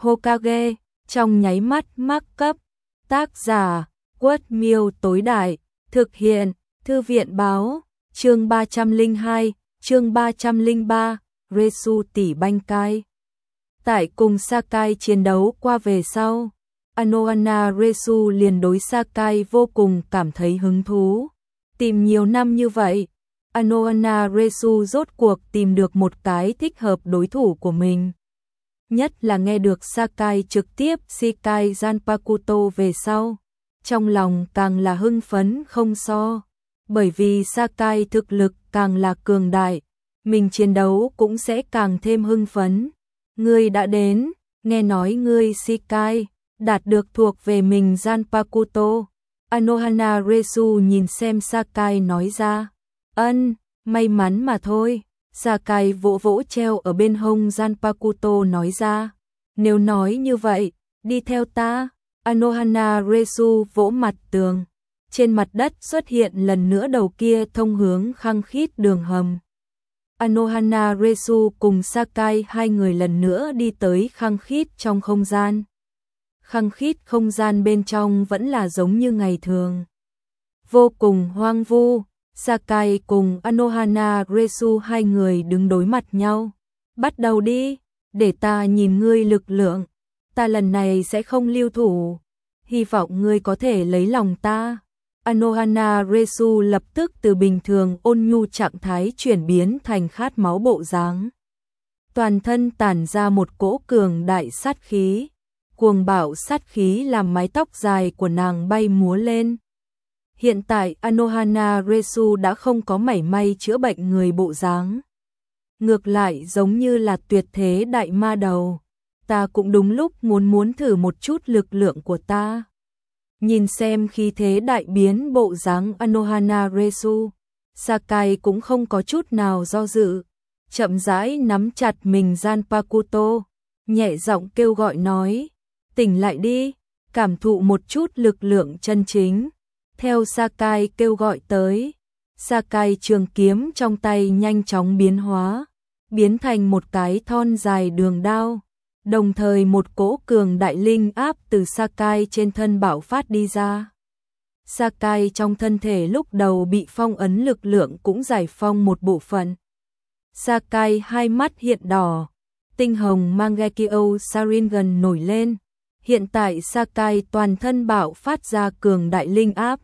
Hokage, trong nháy mắt mắc cấp. Tác giả, Quất Miêu tối đại, thực hiện, Thư viện báo, chương 302, chương 303, Resu tỷ Bankai. Tại cùng Sakai chiến đấu qua về sau, Anohana Resu liền đối Sakai vô cùng cảm thấy hứng thú. Tìm nhiều năm như vậy, Anohana Resu rốt cuộc tìm được một cái thích hợp đối thủ của mình. Nhất là nghe được Sakai trực tiếp Shikai Zanpakuto về sau, trong lòng càng là hưng phấn không so. Bởi vì Sakai thực lực càng là cường đại, mình chiến đấu cũng sẽ càng thêm hưng phấn. Ngươi đã đến, nghe nói ngươi Shikai đạt được thuộc về mình Zanpakuto. Anohana Resu nhìn xem Sakai nói ra. May mắn mà thôi. Sakai vỗ vỗ treo ở bên hông Zanpakuto nói ra. Nếu nói như vậy, đi theo ta. Anohana Resu vỗ mặt tường. Trên mặt đất xuất hiện lần nữa đầu kia thông hướng khăng khít đường hầm. Anohana Resu cùng Sakai hai người lần nữa đi tới khăng khít trong không gian. Khăng khít không gian bên trong vẫn là giống như ngày thường. Vô cùng hoang vu. Sakai cùng Anohana Resu hai người đứng đối mặt nhau. Bắt đầu đi, để ta nhìn ngươi lực lượng. Ta lần này sẽ không lưu thủ. Hy vọng ngươi có thể lấy lòng ta. Anohana Resu lập tức từ bình thường ôn nhu trạng thái chuyển biến thành khát máu bộ dáng. Toàn thân tản ra một cỗ cường đại sát khí. Cuồng bạo sát khí làm mái tóc dài của nàng bay múa lên. Hiện tại Anohana Resu đã không có mảy may chữa bệnh người bộ dáng. Ngược lại giống như là tuyệt thế đại ma đầu. Ta cũng đúng lúc muốn thử một chút lực lượng của ta. Nhìn xem khí thế đại biến bộ dáng Anohana Resu, Sakai cũng không có chút nào do dự. Chậm rãi nắm chặt mình Zanpakuto, nhẹ giọng kêu gọi nói. Tỉnh lại đi, cảm thụ một chút lực lượng chân chính. Theo Sakai kêu gọi tới, Sakai trường kiếm trong tay nhanh chóng biến hóa, biến thành một cái thon dài đường đao. Đồng thời một cỗ cường đại linh áp từ Sakai trên thân bạo phát đi ra. Sakai trong thân thể lúc đầu bị phong ấn lực lượng cũng giải phong một bộ phận. Sakai hai mắt hiện đỏ, tinh hồng Mangekyo Sharingan nổi lên. Hiện tại Sakai toàn thân bạo phát ra cường đại linh áp.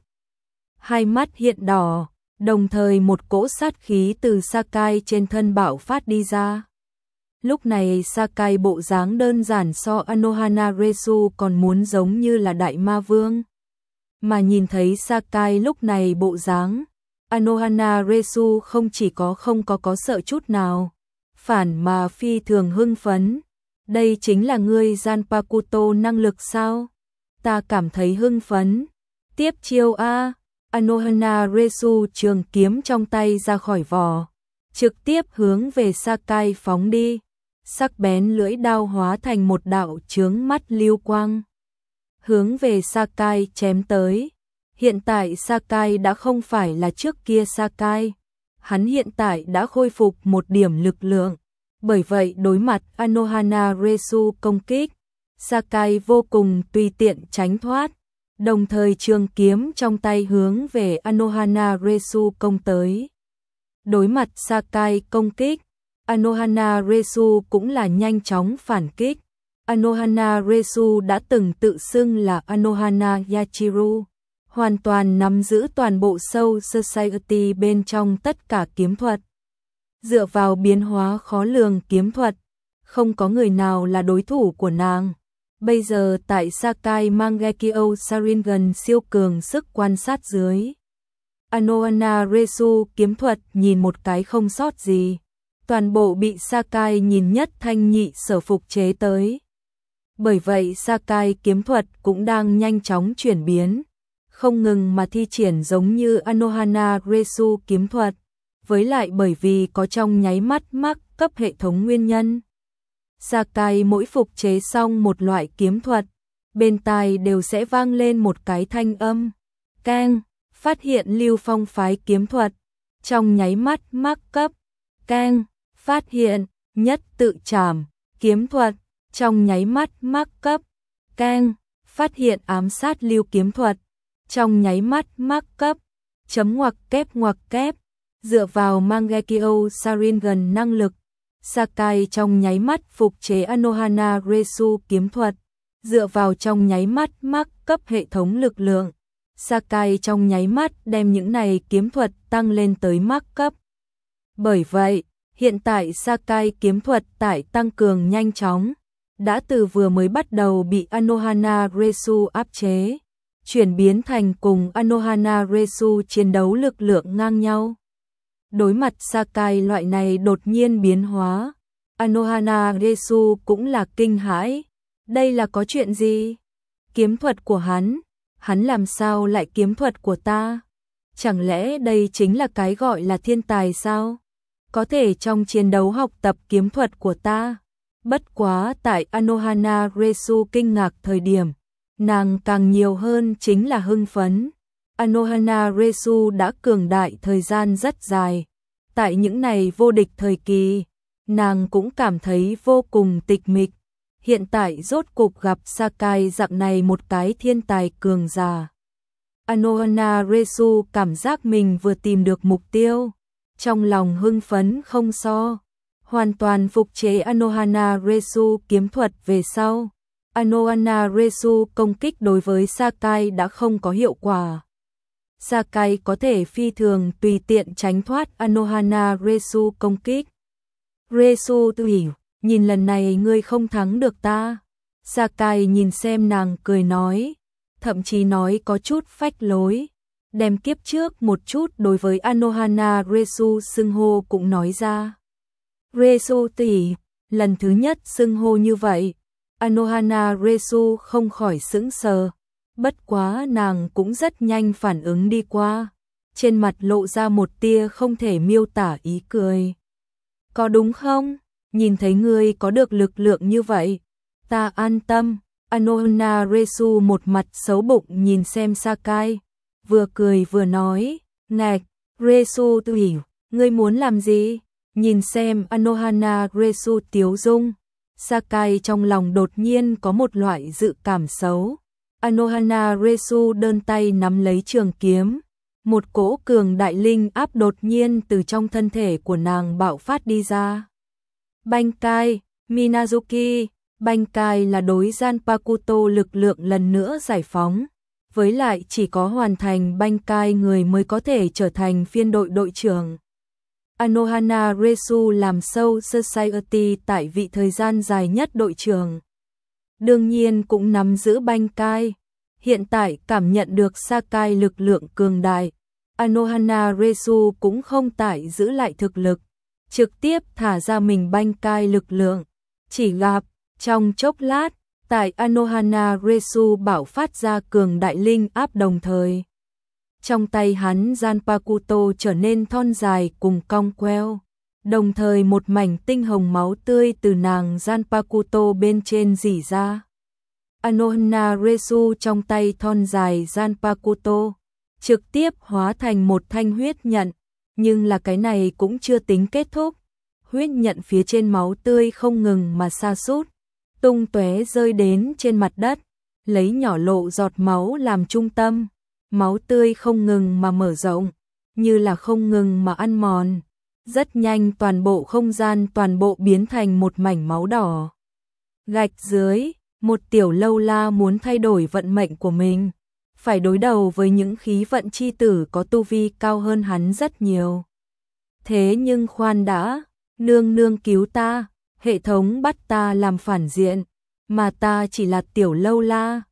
Hai mắt hiện đỏ, đồng thời một cỗ sát khí từ Sakai trên thân bạo phát đi ra. Lúc này Sakai bộ dáng đơn giản so Anohana Resu còn muốn giống như là đại ma vương. Mà nhìn thấy Sakai lúc này bộ dáng, Anohana Resu không chỉ không có sợ chút nào, phản mà phi thường hưng phấn. Đây chính là ngươi Zanpakuto năng lực sao? Ta cảm thấy hưng phấn. Tiếp chiêu a. Anohana Resu trường kiếm trong tay ra khỏi vỏ, trực tiếp hướng về Sakai phóng đi. Sắc bén lưỡi đao hóa thành một đạo chướng mắt lưu quang, hướng về Sakai chém tới. Hiện tại Sakai đã không phải là trước kia Sakai, hắn hiện tại đã khôi phục một điểm lực lượng. Bởi vậy đối mặt Anohana Resu công kích, Sakai vô cùng tùy tiện tránh thoát, đồng thời trường kiếm trong tay hướng về Anohana Resu công tới. Đối mặt Sakai công kích, Anohana Resu cũng là nhanh chóng phản kích. Anohana Resu đã từng tự xưng là Anohana Yachiru, hoàn toàn nắm giữ toàn bộ Soul Society bên trong tất cả kiếm thuật. Dựa vào biến hóa khó lường kiếm thuật, không có người nào là đối thủ của nàng. Bây giờ tại Sakai Mangekyo Sharingan siêu cường sức quan sát dưới, Anohana Resu kiếm thuật nhìn một cái không sót gì. Toàn bộ bị Sakai nhìn nhất thanh nhị sở phục chế tới. Bởi vậy Sakai kiếm thuật cũng đang nhanh chóng chuyển biến, không ngừng mà thi triển giống như Anohana Resu kiếm thuật. Với lại bởi vì có trong nháy mắt mắc cấp hệ thống nguyên nhân, Sakai mỗi phục chế xong một loại kiếm thuật, bên tai đều sẽ vang lên một cái thanh âm. Keng, phát hiện Lưu Phong phái kiếm thuật. Trong nháy mắt mắc cấp. Keng, phát hiện nhất tự trảm kiếm thuật. trong nháy mắt mark cấp, keng, phát hiện ám sát lưu kiếm thuật, trong nháy mắt mark cấp, chấm ngoặc kép, dựa vào Mangekyo Sharingan năng lực, Sakai trong nháy mắt phục chế Anohana Resu kiếm thuật, dựa vào trong nháy mắt mark cấp hệ thống lực lượng, Sakai trong nháy mắt đem những này kiếm thuật tăng lên tới mark cấp. Bởi vậy, hiện tại Sakai kiếm thuật tại tăng cường nhanh chóng, đã từ vừa mới bắt đầu bị Anohana Resu áp chế, chuyển biến thành cùng Anohana Resu chiến đấu lực lượng ngang nhau. Đối mặt Sakai loại này đột nhiên biến hóa, Anohana Resu cũng là kinh hãi. Đây là có chuyện gì? Kiếm thuật của hắn làm sao lại kiếm thuật của ta? Chẳng lẽ đây chính là cái gọi là thiên tài sao? Có thể trong chiến đấu học tập kiếm thuật của ta. Bất quá tại Anohana Resu kinh ngạc thời điểm, nàng càng nhiều hơn chính là hưng phấn. Anohana Resu đã cường đại thời gian rất dài. Tại những này vô địch thời kỳ, nàng cũng cảm thấy vô cùng tịch mịch. Hiện tại rốt cục gặp Sakai dạng này một cái thiên tài cường giả. Anohana Resu cảm giác mình vừa tìm được mục tiêu. Trong lòng hưng phấn không so. Hoàn toàn phục chế Anohana Resu kiếm thuật về sau. Anohana Resu công kích đối với Sakai đã không có hiệu quả. Sakai có thể phi thường tùy tiện tránh thoát Anohana Resu công kích. Resu tự hiểu, nhìn lần này ngươi không thắng được ta. Sakai nhìn xem nàng cười nói, thậm chí nói có chút phách lối. Đem kiếp trước một chút đối với Anohana Resu xưng hô cũng nói ra. Resu tỷ, lần thứ nhất xưng hô như vậy, Anohana Resu không khỏi sững sờ. Bất quá nàng cũng rất nhanh phản ứng đi qua, trên mặt lộ ra một tia không thể miêu tả ý cười. Có đúng không? Nhìn thấy ngươi có được lực lượng như vậy, ta an tâm. Anohana Resu một mặt xấu bụng nhìn xem Sakai, vừa cười vừa nói, ngạch, Resu tự hiểu, ngươi muốn làm gì? Nhìn xem Anohana Resu tiếu dung, Sakai trong lòng đột nhiên có một loại dự cảm xấu. Anohana Resu đơn tay nắm lấy trường kiếm, một cỗ cường đại linh áp đột nhiên từ trong thân thể của nàng bạo phát đi ra. Bankai, Minazuki, Bankai là đối Zanpakuto lực lượng lần nữa giải phóng, với lại chỉ có hoàn thành Bankai người mới có thể trở thành phiên đội đội trưởng. Anohana Resu làm Soul Society tại vị thời gian dài nhất đội trưởng. Đương nhiên cũng nắm giữ Bankai. Hiện tại cảm nhận được Sakai lực lượng cường đại, Anohana Resu cũng không tại giữ lại thực lực, trực tiếp thả ra mình Bankai lực lượng. Chỉ gặp, trong chốc lát, tại Anohana Resu bạo phát ra cường đại linh áp đồng thời. Trong tay hắn Zanpakuto trở nên thon dài cùng cong queo, đồng thời một mảnh tinh hồng máu tươi từ nàng Zanpakuto bên trên rỉ ra. Anohana Resu trong tay thon dài Zanpakuto trực tiếp hóa thành một thanh huyết nhận, nhưng là cái này cũng chưa tính kết thúc. Huyết nhận phía trên máu tươi không ngừng mà sa sút, tung tóe rơi đến trên mặt đất, lấy nhỏ lộ giọt máu làm trung tâm, máu tươi không ngừng mà mở rộng, như là không ngừng mà ăn mòn. Rất nhanh toàn bộ không gian toàn bộ biến thành một mảnh máu đỏ. Gạch dưới, một tiểu lâu la muốn thay đổi vận mệnh của mình, phải đối đầu với những khí vận chi tử có tu vi cao hơn hắn rất nhiều. Thế nhưng khoan đã, nương nương cứu ta, hệ thống bắt ta làm phản diện, mà ta chỉ là tiểu lâu la,